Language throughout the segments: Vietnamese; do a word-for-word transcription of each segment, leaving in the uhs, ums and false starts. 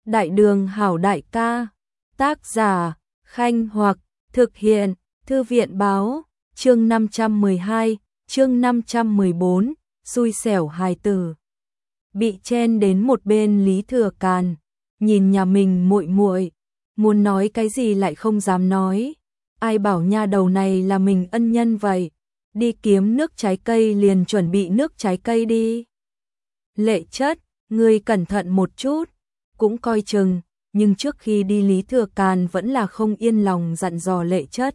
Đại đường hảo đại ca. Tác giả, Khanh Hoặc, thực hiện, Thư viện báo, chương năm trăm mười hai, chương năm trăm mười bốn, xui xẻo hài tử. Bị chen đến một bên Lý Thừa Càn, nhìn nhà mình muội muội, muốn nói cái gì lại không dám nói. Ai bảo nha đầu này là mình ân nhân vậy, đi kiếm nước trái cây liền chuẩn bị nước trái cây đi. Lệ Chất, ngươi cẩn thận một chút, cũng coi chừng, nhưng trước khi đi Lý Thừa Càn vẫn là không yên lòng dặn dò Lệ Chất.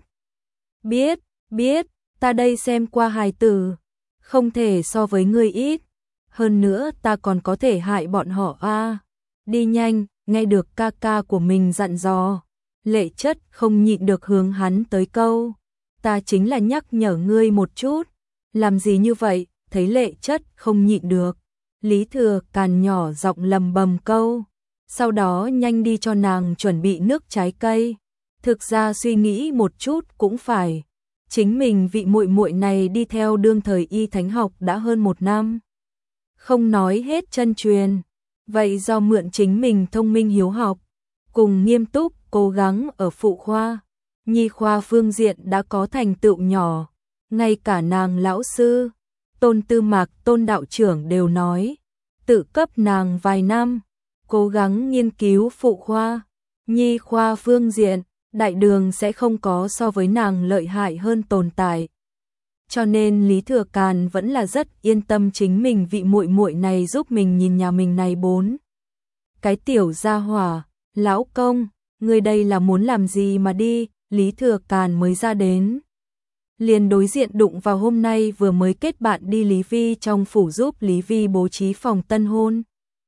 Biết, biết, ta đây xem qua hài tử, không thể so với ngươi ít, hơn nữa ta còn có thể hại bọn họ a. À, đi nhanh, nghe được ca ca của mình dặn dò, Lệ Chất không nhịn được hướng hắn tới câu, ta chính là nhắc nhở ngươi một chút, làm gì như vậy, thấy Lệ Chất không nhịn được. Lý Thừa Càn nhỏ giọng lầm bầm câu, sau đó nhanh đi cho nàng chuẩn bị nước trái cây. Thực ra suy nghĩ một chút cũng phải, chính mình vị muội muội này đi theo đương thời y thánh học đã hơn một năm. Không nói hết chân truyền, vậy do mượn chính mình thông minh hiếu học, cùng nghiêm túc cố gắng ở phụ khoa, nhi khoa phương diện đã có thành tựu nhỏ, ngay cả nàng lão sư, Tôn Tư Mạc Tôn đạo trưởng đều nói, tự cấp nàng vài năm, cố gắng nghiên cứu phụ khoa, nhi khoa phương diện, đại đường sẽ không có so với nàng lợi hại hơn tồn tại. Cho nên Lý Thừa Càn vẫn là rất yên tâm chính mình vị muội muội này giúp mình nhìn nhà mình này bốn. Cái tiểu gia hỏa, lão công, người đây là muốn làm gì mà đi, Lý Thừa Càn mới ra đến. Liền đối diện đụng vào hôm nay vừa mới kết bạn đi Lý Vi trong phủ giúp Lý Vi bố trí phòng tân hôn.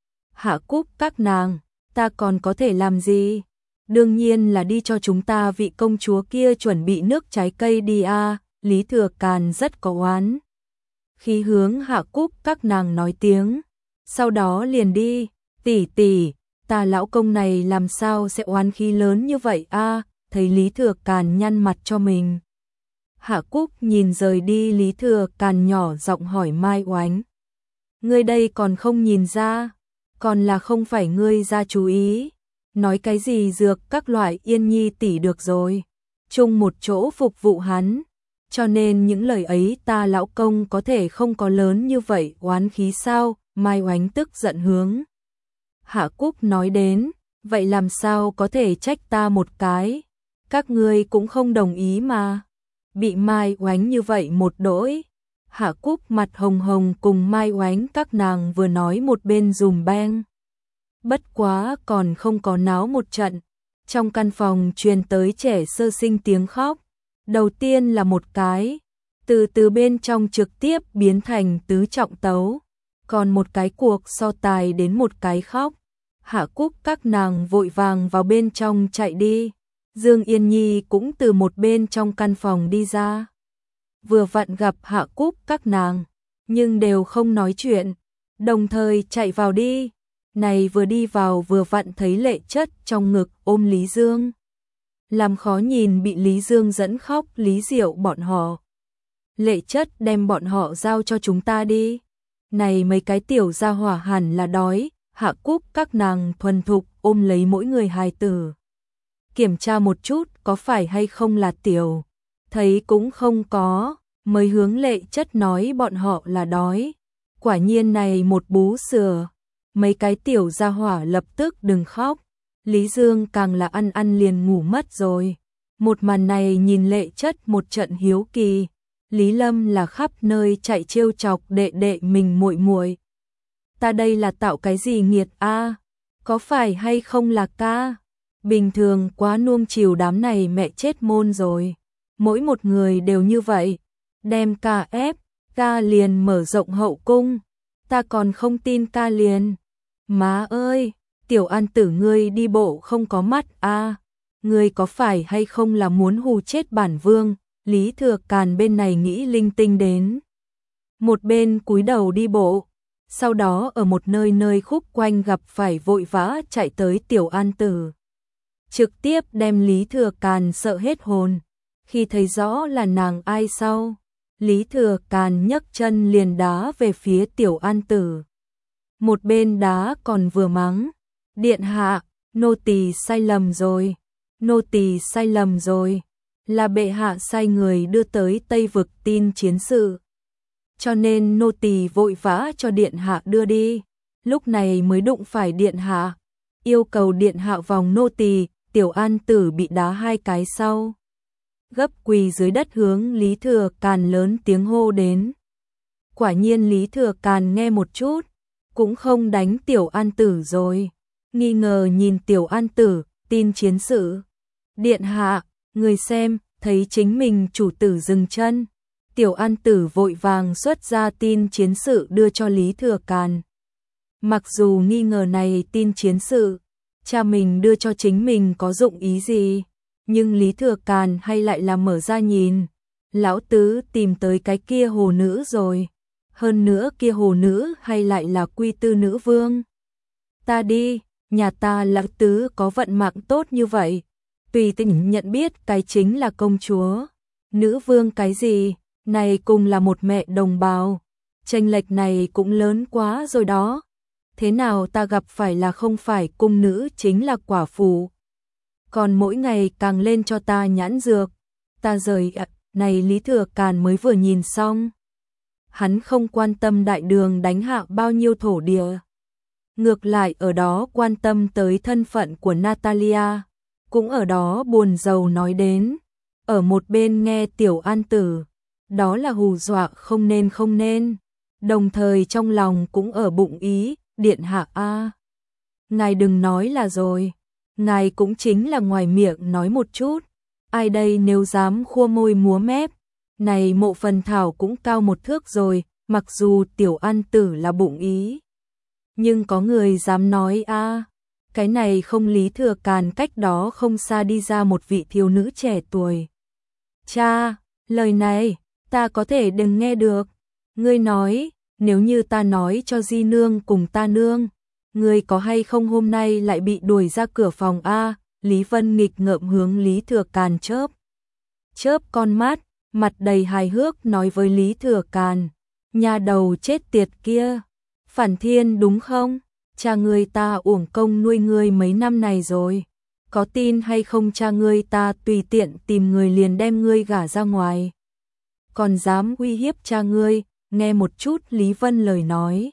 Hạ Cúc các nàng, ta còn có thể làm gì? Đương nhiên là đi cho chúng ta vị công chúa kia chuẩn bị nước trái cây đi a. À, Lý Thừa Càn rất có oán. Khi hướng Hạ Cúc các nàng nói tiếng, sau đó liền đi, tỷ tỷ, ta lão công này làm sao sẽ oán khí lớn như vậy a? À, thấy Lý Thừa Càn nhăn mặt cho mình. Hạ Cúc nhìn rời đi Lý Thừa Càn nhỏ giọng hỏi Mai Oánh. Ngươi đây còn không nhìn ra, còn là không phải ngươi ra chú ý, nói cái gì dược các loại Yên Nhi tỷ được rồi, chung một chỗ phục vụ hắn, cho nên những lời ấy ta lão công có thể không có lớn như vậy oán khí sao, Mai Oánh tức giận hướng. Hạ Cúc nói đến, vậy làm sao có thể trách ta một cái, các ngươi cũng không đồng ý mà. Bị Mai Oánh như vậy một đỗi, Hạ Cúc mặt hồng hồng cùng Mai Oánh các nàng vừa nói một bên dùm beng. Bất quá còn không có náo một trận, trong căn phòng truyền tới trẻ sơ sinh tiếng khóc, đầu tiên là một cái, từ từ bên trong trực tiếp biến thành tứ trọng tấu, còn một cái cuộc so tài đến một cái khóc. Hạ Cúc các nàng vội vàng vào bên trong chạy đi. Dương Yên Nhi cũng từ một bên trong căn phòng đi ra. Vừa vặn gặp Hạ Cúc các nàng, nhưng đều không nói chuyện, đồng thời chạy vào đi. Này vừa đi vào vừa vặn thấy Lệ Chất trong ngực ôm Lý Dương. Làm khó nhìn bị Lý Dương dẫn khóc Lý Diệu bọn họ. Lệ Chất đem bọn họ giao cho chúng ta đi. Này mấy cái tiểu gia hỏa hẳn là đói, Hạ Cúc các nàng thuần thục ôm lấy mỗi người hài tử. Kiểm tra một chút có phải hay không là tiểu, thấy cũng không có, mới hướng Lệ Chất nói bọn họ là đói. Quả nhiên này một bú sữa, mấy cái tiểu gia hỏa lập tức đừng khóc. Lý Dương càng là ăn ăn liền ngủ mất rồi. Một màn này nhìn Lệ Chất một trận hiếu kỳ. Lý Lâm là khắp nơi chạy trêu chọc đệ đệ mình muội muội. Ta đây là tạo cái gì nghiệt a? À? Có phải hay không là ca? Bình thường quá nuông chiều đám này mẹ chết môn rồi. Mỗi một người đều như vậy. Đem ca ép, ca liền mở rộng hậu cung. Ta còn không tin ca liền. Má ơi, tiểu an tử ngươi đi bộ không có mắt a, à, ngươi có phải hay không là muốn hù chết bản vương? Lý Thừa Càn bên này nghĩ linh tinh đến. Một bên cúi đầu đi bộ, sau đó ở một nơi nơi khúc quanh gặp phải vội vã chạy tới tiểu an tử. Trực tiếp đem Lý Thừa Càn sợ hết hồn, khi thấy rõ là nàng ai sau. Lý Thừa Càn nhấc chân liền đá về phía tiểu an tử. Một bên đá còn vừa mắng, điện hạ, nô tỳ sai lầm rồi, nô tỳ sai lầm rồi, là bệ hạ sai người đưa tới Tây Vực tin chiến sự. Cho nên nô tỳ vội vã cho điện hạ đưa đi, lúc này mới đụng phải điện hạ, yêu cầu điện hạ vòng nô tỳ. Tiểu An Tử bị đá hai cái sau, gấp quỳ dưới đất hướng Lý Thừa Càn lớn tiếng hô đến. Quả nhiên Lý Thừa Càn nghe một chút, cũng không đánh Tiểu An Tử rồi, nghi ngờ nhìn Tiểu An Tử, tin chiến sự. Điện hạ, người xem, thấy chính mình chủ tử dừng chân. Tiểu An Tử vội vàng xuất ra tin chiến sự đưa cho Lý Thừa Càn. Mặc dù nghi ngờ này tin chiến sự, cha mình đưa cho chính mình có dụng ý gì, nhưng Lý Thừa Càn hay lại là mở ra nhìn. Lão tứ tìm tới cái kia hồ nữ rồi, hơn nữa kia hồ nữ hay lại là Quy Tư nữ vương. Ta đi, nhà ta lão tứ có vận mạng tốt như vậy, tùy tình nhận biết cái chính là công chúa. Nữ vương cái gì, này cùng là một mẹ đồng bào, chênh lệch này cũng lớn quá rồi đó. Thế nào ta gặp phải là không phải cung nữ chính là quả phụ. Còn mỗi ngày càng lên cho ta nhãn dược. Ta rời ạ, này Lý Thừa Càn mới vừa nhìn xong. Hắn không quan tâm đại đường đánh hạ bao nhiêu thổ địa. Ngược lại ở đó quan tâm tới thân phận của Natalia. Cũng ở đó buồn rầu nói đến. Ở một bên nghe Tiểu An Tử. Đó là hù dọa không nên không nên. Đồng thời trong lòng cũng ở bụng ý. Điện hạ a, ngài đừng nói là rồi, ngài cũng chính là ngoài miệng nói một chút, ai đây nếu dám khua môi múa mép, này Mộ Phần Thảo cũng cao một thước rồi, mặc dù Tiểu An Tử là bụng ý, nhưng có người dám nói a, cái này không. Lý Thừa Càn cách đó không xa đi ra một vị thiếu nữ trẻ tuổi. Cha, lời này, ta có thể đừng nghe được, ngươi nói. Nếu như ta nói cho Di Nương cùng ta nương, ngươi có hay không hôm nay lại bị đuổi ra cửa phòng a? Lý Vân nghịch ngợm hướng Lý Thừa Càn chớp. Chớp con mắt, mặt đầy hài hước nói với Lý Thừa Càn, nhà đầu chết tiệt kia, Phản Thiên đúng không? Cha ngươi ta uổng công nuôi ngươi mấy năm này rồi, có tin hay không cha ngươi ta tùy tiện tìm người liền đem ngươi gả ra ngoài. Còn dám uy hiếp cha ngươi. Nghe một chút Lý Vân lời nói.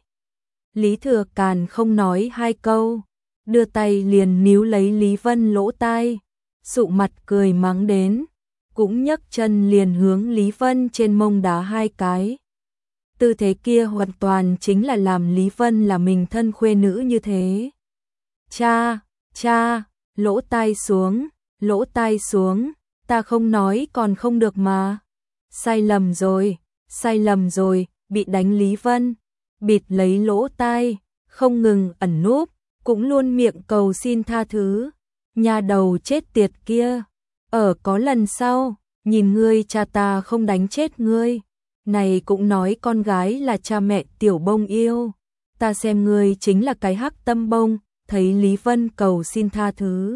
Lý Thừa Càn không nói hai câu, đưa tay liền níu lấy Lý Vân lỗ tai, sụ mặt cười mắng đến, cũng nhấc chân liền hướng Lý Vân trên mông đá hai cái. Tư thế kia hoàn toàn chính là làm Lý Vân là mình thân khuê nữ như thế. Cha, cha, lỗ tai xuống, lỗ tai xuống, ta không nói còn không được mà. Sai lầm rồi, sai lầm rồi, bị đánh Lý Vân, bịt lấy lỗ tai, không ngừng ẩn núp, cũng luôn miệng cầu xin tha thứ. Nhà đầu chết tiệt kia, ở có lần sau, nhìn ngươi cha ta không đánh chết ngươi. Này cũng nói con gái là cha mẹ tiểu bông yêu, ta xem ngươi chính là cái hắc tâm bông. Thấy Lý Vân cầu xin tha thứ,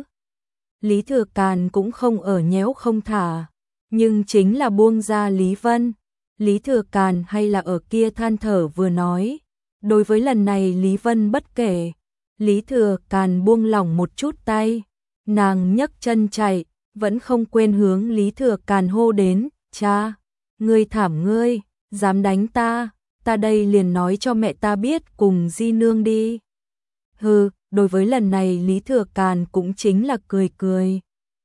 Lý Thừa Càn cũng không ở nhéo không thả, nhưng chính là buông ra Lý Vân. Lý Thừa Càn hay là ở kia than thở vừa nói, đối với lần này Lý Vân bất kể. Lý Thừa Càn buông lỏng một chút tay, nàng nhấc chân chạy, vẫn không quên hướng Lý Thừa Càn hô đến, cha, ngươi thảm ngươi, dám đánh ta, ta đây liền nói cho mẹ ta biết cùng Di Nương đi. Hừ, đối với lần này Lý Thừa Càn cũng chính là cười cười.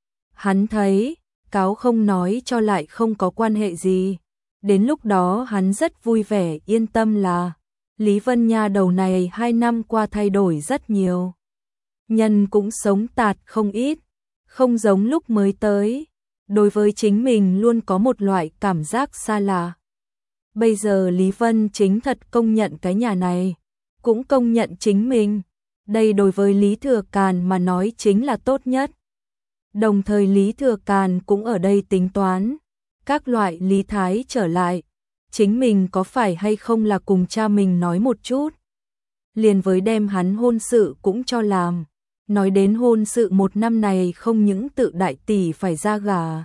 Hắn thấy, cáo không nói cho lại không có quan hệ gì. Đến lúc đó hắn rất vui vẻ yên tâm là Lý Vân nha đầu này hai năm qua thay đổi rất nhiều. Nhân cũng sống tạt không ít, không giống lúc mới tới. Đối với chính mình luôn có một loại cảm giác xa lạ. Bây giờ Lý Vân chính thật công nhận cái nhà này, cũng công nhận chính mình. Đây đối với Lý Thừa Càn mà nói chính là tốt nhất. Đồng thời Lý Thừa Càn cũng ở đây tính toán các loại lý thái trở lại, chính mình có phải hay không là cùng cha mình nói một chút. Liền với đem hắn hôn sự cũng cho làm, nói đến hôn sự một năm này không những tự đại tỷ phải ra gả.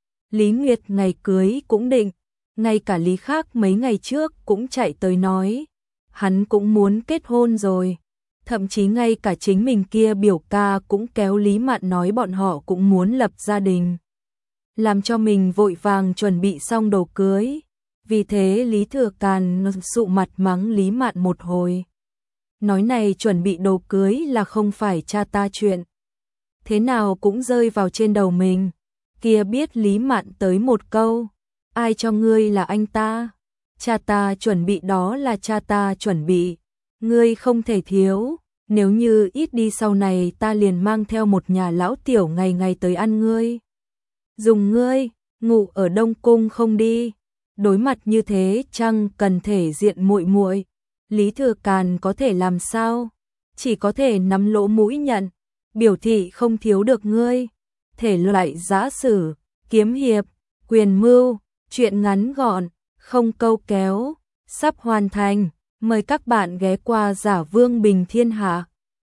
Lý Nguyệt ngày cưới cũng định, ngay cả Lý Khác mấy ngày trước cũng chạy tới nói, hắn cũng muốn kết hôn rồi. Thậm chí ngay cả chính mình kia biểu ca cũng kéo Lý Mạn nói bọn họ cũng muốn lập gia đình. Làm cho mình vội vàng chuẩn bị xong đồ cưới. Vì thế Lý Thừa Càn sụ mặt mắng Lý Mạn một hồi. Nói này chuẩn bị đồ cưới là không phải cha ta chuyện. Thế nào cũng rơi vào trên đầu mình. Kia biết Lý Mạn tới một câu. Ai cho ngươi là anh ta? Cha ta chuẩn bị đó là cha ta chuẩn bị. Ngươi không thể thiếu. Nếu như ít đi sau này ta liền mang theo một nhà lão tiểu ngày ngày tới ăn ngươi. Dùng ngươi, ngủ ở Đông Cung không đi. Đối mặt như thế chăng cần thể diện muội muội. Lý Thừa Càn có thể làm sao? Chỉ có thể nắm lỗ mũi nhận. Biểu thị không thiếu được ngươi. Thể loại giã sử, kiếm hiệp, quyền mưu, chuyện ngắn gọn, không câu kéo, sắp hoàn thành. Mời các bạn ghé qua Giả Vương Bình Thiên Hạ.